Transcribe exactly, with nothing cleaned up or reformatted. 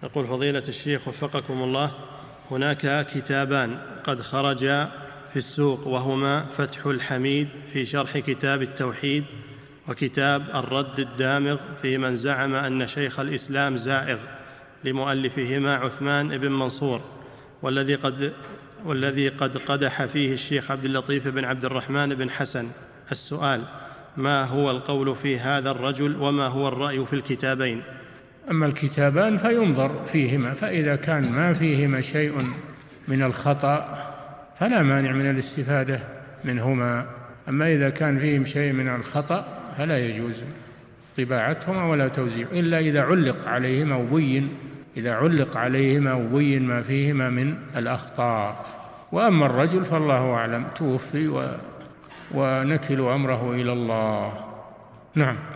يقول فضيلة الشيخ وفقكم الله، هناك كتابان قد خرجا في السوق، وهما فتح الحميد في شرح كتاب التوحيد، وكتاب الرد الدامغ في من زعم أن شيخ الإسلام زائغ لمؤلفهما عثمان بن منصور، والذي قد والذي قد قدح فيه الشيخ عبد اللطيف بن عبد الرحمن بن حسن. السؤال: ما هو القول في هذا الرجل، وما هو الرأي في الكتابين؟ أما الكتابان فينظر فيهما، فإذا كان ما فيهما شيء من الخطأ فلا مانع من الاستفادة منهما، أما إذا كان فيهم شيء من الخطأ فلا يجوز طباعتهما ولا توزيع، إلا إذا علق عليهما وبين إذا علق عليهما وبين ما فيهما من الأخطاء. وأما الرجل فالله أعلم، توفي ونكل أمره إلى الله. نعم.